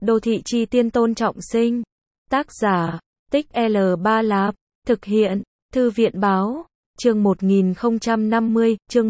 Đô thị chi tiên Tôn Trọng Sinh. Tác giả, Tích L3 Lạp. Thực hiện, Thư viện Báo. Chương 1050, chương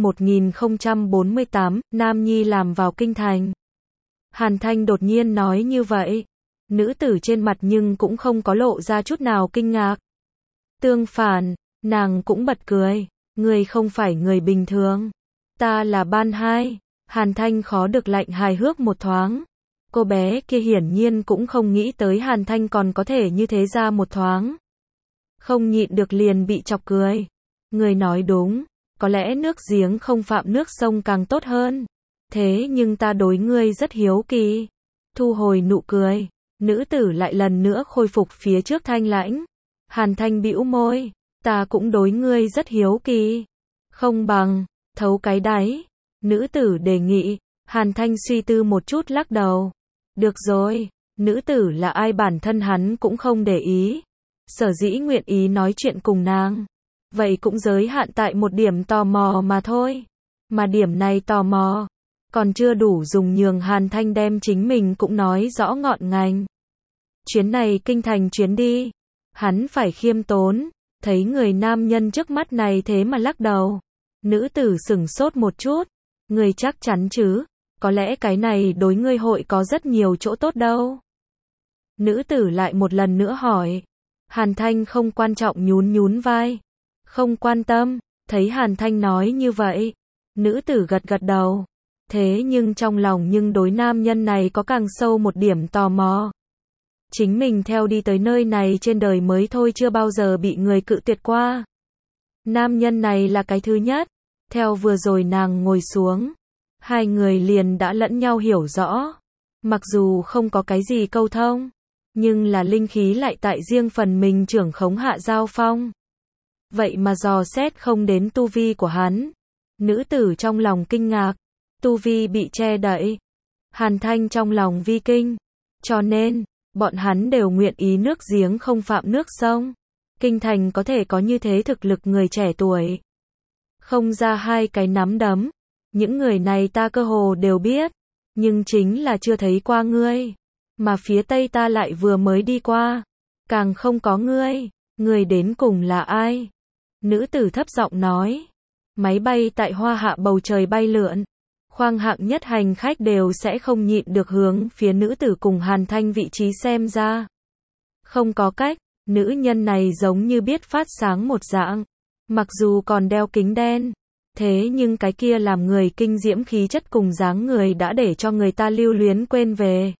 1048, Nam Nhi làm vào kinh thành. Hàn Thanh đột nhiên nói như vậy. Nữ tử trên mặt nhưng cũng không có lộ ra chút nào kinh ngạc. Tương phản, nàng cũng bật cười. Ngươi không phải người bình thường. Ta là Ban Hai. Hàn Thanh khó được lạnh hài hước một thoáng. Cô bé kia hiển nhiên cũng không nghĩ tới Hàn Thanh còn có thể như thế ra một thoáng. Không nhịn được liền bị chọc cười. Người nói đúng, có lẽ nước giếng không phạm nước sông càng tốt hơn. Thế nhưng ta đối ngươi rất hiếu kỳ. Thu hồi nụ cười, nữ tử lại lần nữa khôi phục phía trước thanh lãnh. Hàn Thanh bĩu môi, ta cũng đối ngươi rất hiếu kỳ. Không bằng, thấu cái đáy. Nữ tử đề nghị. Hàn Thanh suy tư một chút lắc đầu. Được rồi, nữ tử là ai bản thân hắn cũng không để ý. Sở dĩ nguyện ý nói chuyện cùng nàng. Vậy cũng giới hạn tại một điểm tò mò mà thôi. Mà điểm này tò mò, còn chưa đủ dùng nhường Hàn Thanh đem chính mình cũng nói rõ ngọn ngành. Chuyến này kinh thành chuyến đi, hắn phải khiêm tốn, thấy người nam nhân trước mắt này thế mà lắc đầu. Nữ tử sửng sốt một chút, ngươi chắc chắn chứ, có lẽ cái này đối ngươi hội có rất nhiều chỗ tốt đâu. Nữ tử lại một lần nữa hỏi. Hàn Thanh không quan trọng nhún nhún vai. Không quan tâm, thấy Hàn Thanh nói như vậy. Nữ tử gật gật đầu. Thế nhưng trong lòng nhưng đối nam nhân này có càng sâu một điểm tò mò. Chính mình theo đi tới nơi này trên đời mới thôi chưa bao giờ bị người cự tuyệt qua. Nam nhân này là cái thứ nhất. Theo vừa rồi nàng ngồi xuống. Hai người liền đã lẫn nhau hiểu rõ. Mặc dù không có cái gì câu thông. Nhưng là linh khí lại tại riêng phần mình trưởng khống hạ giao phong. Vậy mà dò xét không đến tu vi của hắn. Nữ tử trong lòng kinh ngạc. Tu vi bị che đậy. Hàn Thanh trong lòng vi kinh. Cho nên, bọn hắn đều nguyện ý nước giếng không phạm nước sông. Kinh thành có thể có như thế thực lực người trẻ tuổi. Không ra hai cái nắm đấm. Những người này ta cơ hồ đều biết. Nhưng chính là chưa thấy qua ngươi. Mà phía Tây ta lại vừa mới đi qua. Càng không có ngươi. Ngươi đến cùng là ai? Nữ tử thấp giọng nói. Máy bay tại Hoa Hạ bầu trời bay lượn. Khoang hạng nhất hành khách đều sẽ không nhịn được hướng phía nữ tử cùng Hàn Thanh vị trí xem ra. Không có cách, nữ nhân này giống như biết phát sáng một dạng. Mặc dù còn đeo kính đen. Thế nhưng cái kia làm người kinh diễm khí chất cùng dáng người đã để cho người ta lưu luyến quên về.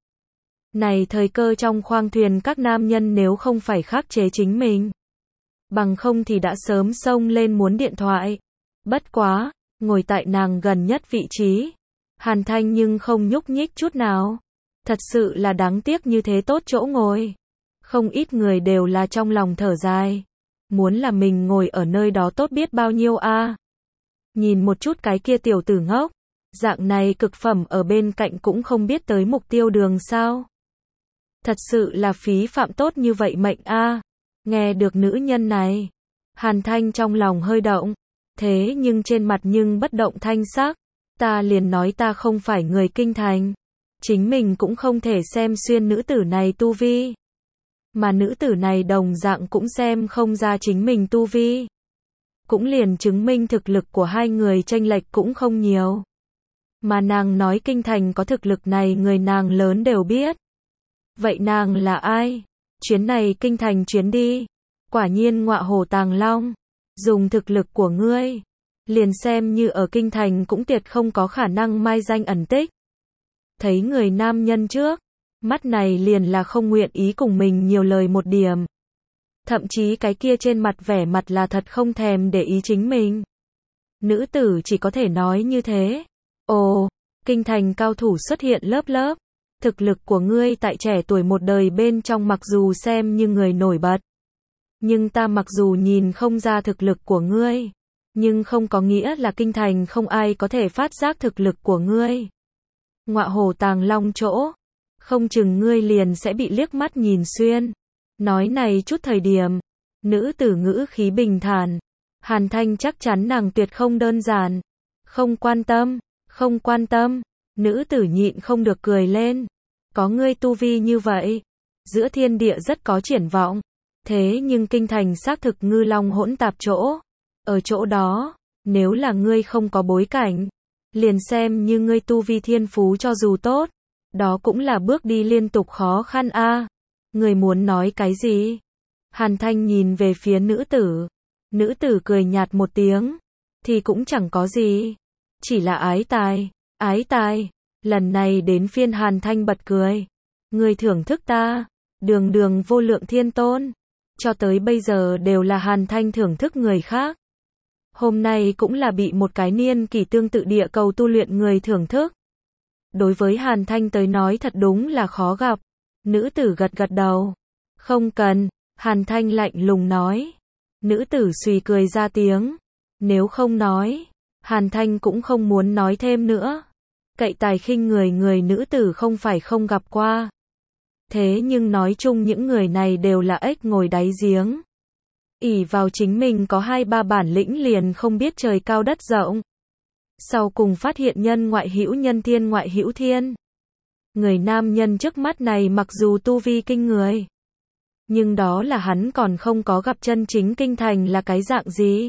Này thời cơ trong khoang thuyền các nam nhân nếu không phải khắc chế chính mình. Bằng không thì đã sớm xông lên muốn điện thoại. Bất quá, ngồi tại nàng gần nhất vị trí. Hàn Thanh nhưng không nhúc nhích chút nào. Thật sự là đáng tiếc như thế tốt chỗ ngồi. Không ít người đều là trong lòng thở dài. Muốn là mình ngồi ở nơi đó tốt biết bao nhiêu a. Nhìn một chút cái kia tiểu tử ngốc. Dạng này cực phẩm ở bên cạnh cũng không biết tới mục tiêu đường sao. Thật sự là phí phạm tốt như vậy mệnh a. Nghe được nữ nhân này. Hàn Thanh trong lòng hơi động. Thế nhưng trên mặt nhưng bất động thanh sắc. Ta liền nói ta không phải người kinh thành. Chính mình cũng không thể xem xuyên nữ tử này tu vi. Mà nữ tử này đồng dạng cũng xem không ra chính mình tu vi. Cũng liền chứng minh thực lực của hai người chênh lệch cũng không nhiều. Mà nàng nói kinh thành có thực lực này người nàng lớn đều biết. Vậy nàng là ai? Chuyến này kinh thành chuyến đi. Quả nhiên ngọa hổ tàng long. Dùng thực lực của ngươi. Liền xem như ở kinh thành cũng tuyệt không có khả năng mai danh ẩn tích. Thấy người nam nhân trước. Mắt này liền là không nguyện ý cùng mình nhiều lời một điểm. Thậm chí cái kia trên mặt vẻ mặt là thật không thèm để ý chính mình. Nữ tử chỉ có thể nói như thế. Ồ, kinh thành cao thủ xuất hiện lớp lớp. Thực lực của ngươi tại trẻ tuổi một đời bên trong mặc dù xem như người nổi bật. Nhưng ta mặc dù nhìn không ra thực lực của ngươi. Nhưng không có nghĩa là kinh thành không ai có thể phát giác thực lực của ngươi. Ngọa hổ tàng long chỗ. Không chừng ngươi liền sẽ bị liếc mắt nhìn xuyên. Nói này chút thời điểm. Nữ tử ngữ khí bình thản. Hàn Thanh chắc chắn nàng tuyệt không đơn giản. Không quan tâm. Không quan tâm. Nữ tử nhịn không được cười lên. có ngươi tu vi như vậy, giữa thiên địa rất có triển vọng. Thế nhưng kinh thành xác thực ngư long hỗn tạp chỗ. Ở chỗ đó, nếu là ngươi không có bối cảnh, liền xem như ngươi tu vi thiên phú cho dù tốt, đó cũng là bước đi liên tục khó khăn a. Ngươi muốn nói cái gì? Hàn Thanh nhìn về phía nữ tử. Nữ tử cười nhạt một tiếng, thì cũng chẳng có gì, chỉ là ái tài, ái tài. Lần này đến phiên Hàn Thanh bật cười. Ngươi thưởng thức ta, đường đường vô lượng thiên tôn. Cho tới bây giờ đều là Hàn Thanh thưởng thức người khác. Hôm nay cũng là bị một cái niên kỷ tương tự địa cầu tu luyện người thưởng thức. Đối với Hàn Thanh tới nói thật đúng là khó gặp. Nữ tử gật gật đầu. Không cần, Hàn Thanh lạnh lùng nói. Nữ tử xùy cười ra tiếng. Nếu không nói, Hàn Thanh cũng không muốn nói thêm nữa. Cậy tài khinh người nữ tử không phải không gặp qua. Thế nhưng nói chung những người này đều là ếch ngồi đáy giếng. Ỷ vào chính mình có 2-3 bản lĩnh liền không biết trời cao đất rộng. Sau cùng phát hiện nhân ngoại hữu nhân thiên ngoại hữu thiên. Người nam nhân trước mắt này mặc dù tu vi kinh người, nhưng đó là hắn còn không có gặp chân chính kinh thành là cái dạng gì.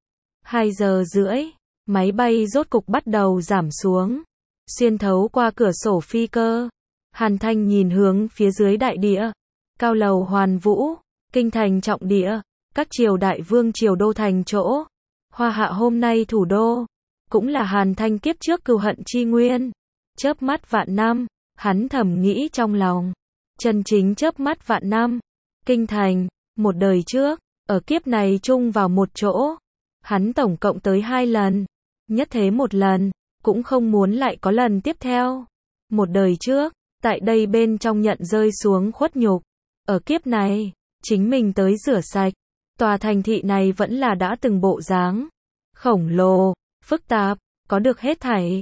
2 giờ rưỡi, máy bay rốt cục bắt đầu giảm xuống. Xuyên thấu qua cửa sổ phi cơ, Hàn Thanh nhìn hướng phía dưới đại địa. Cao lầu hoàn vũ, kinh thành trọng địa, các triều đại vương triều đô thành chỗ. Hoa hạ hôm nay thủ đô, cũng là Hàn Thanh kiếp trước cừu hận chi nguyên. Chớp mắt vạn năm, hắn thầm nghĩ trong lòng. Chân chính chớp mắt vạn năm. Kinh thành, một đời trước, ở kiếp này chung vào một chỗ. Hắn tổng cộng tới 2 lần. Nhất thế một lần, cũng không muốn lại có lần tiếp theo. Một đời trước, tại đây bên trong nhận rơi xuống khuất nhục. Ở kiếp này, chính mình tới rửa sạch. Tòa thành thị này vẫn là đã từng bộ dáng. Khổng lồ, phức tạp, có được hết thảy.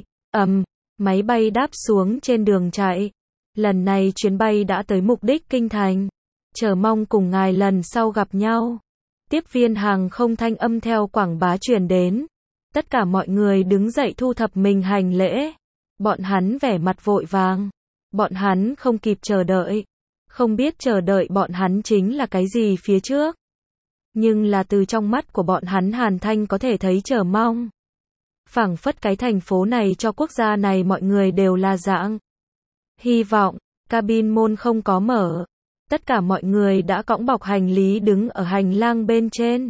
Máy bay đáp xuống trên đường chạy. Lần này chuyến bay đã tới mục đích kinh thành. Chờ mong cùng ngài lần sau gặp nhau. Tiếp viên hàng không thanh âm theo quảng bá truyền đến. Tất cả mọi người đứng dậy thu thập mình hành lễ. Bọn hắn vẻ mặt vội vàng. Bọn hắn không kịp chờ đợi. Không biết chờ đợi bọn hắn chính là cái gì phía trước. Nhưng là từ trong mắt của bọn hắn Hàn Thanh có thể thấy chờ mong. Phảng phất cái thành phố này cho quốc gia này mọi người đều là dạng hy vọng. Cabin môn không có mở. Tất cả mọi người đã cõng bọc hành lý đứng ở hành lang bên trên.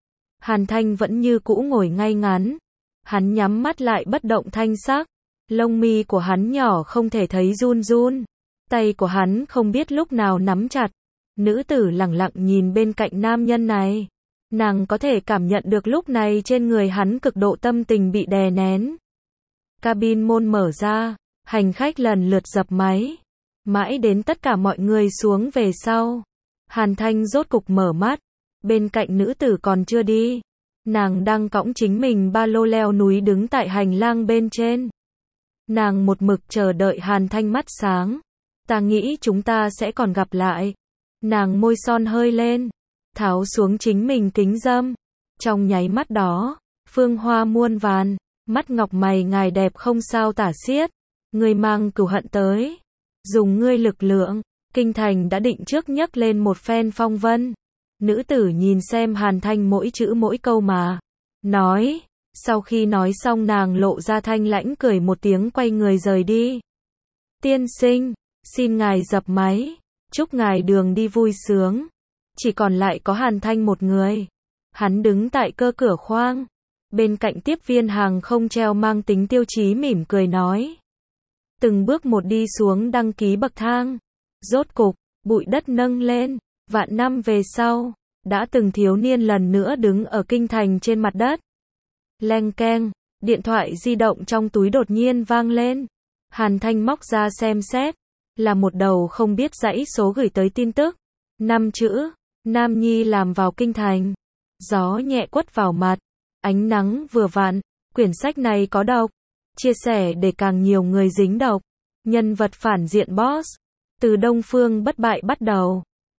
Hàn Thanh vẫn như cũ ngồi ngay ngắn. Hắn nhắm mắt lại bất động thanh sắc. Lông mi của hắn nhỏ không thể thấy run run. Tay của hắn không biết lúc nào nắm chặt. Nữ tử lẳng lặng nhìn bên cạnh nam nhân này. Nàng có thể cảm nhận được lúc này trên người hắn cực độ tâm tình bị đè nén. Cabin môn mở ra. Hành khách lần lượt dập máy. Mãi đến tất cả mọi người xuống về sau. Hàn Thanh rốt cục mở mắt. Bên cạnh nữ tử còn chưa đi. Nàng đang cõng chính mình ba lô leo núi đứng tại hành lang bên trên. Nàng một mực chờ đợi Hàn Thanh mắt sáng. Ta nghĩ chúng ta sẽ còn gặp lại. Nàng môi son hơi lên. Tháo xuống chính mình kính dâm. Trong nháy mắt đó, phương hoa muôn vàn. Mắt ngọc mày ngài đẹp không sao tả xiết. Ngươi mang cừu hận tới. Dùng ngươi lực lượng. Kinh thành đã định trước nhấc lên một phen phong vân. Nữ tử nhìn xem Hàn Thanh mỗi chữ mỗi câu mà nói. Sau khi nói xong nàng lộ ra thanh lãnh cười một tiếng quay người rời đi. Tiên sinh, xin ngài dập máy. Chúc ngài đường đi vui sướng. Chỉ còn lại có Hàn Thanh một người. Hắn đứng tại cơ cửa khoang. Bên cạnh tiếp viên hàng không treo mang tính tiêu chí mỉm cười nói. Từng bước một đi xuống đăng ký bậc thang. Rốt cục, bụi đất nâng lên. Vạn năm về sau, đã từng thiếu niên lần nữa đứng ở kinh thành trên mặt đất. Leng keng, điện thoại di động trong túi đột nhiên vang lên. Hàn Thanh móc ra xem xét. Là một đầu không biết dãy số gửi tới tin tức. 5 chữ, Nam Nhi làm vào kinh thành. Gió nhẹ quất vào mặt. Ánh nắng vừa vặn. Quyển sách này có độc. Chia sẻ để càng nhiều người dính độc. Nhân vật phản diện boss. Từ Đông Phương bất bại bắt đầu.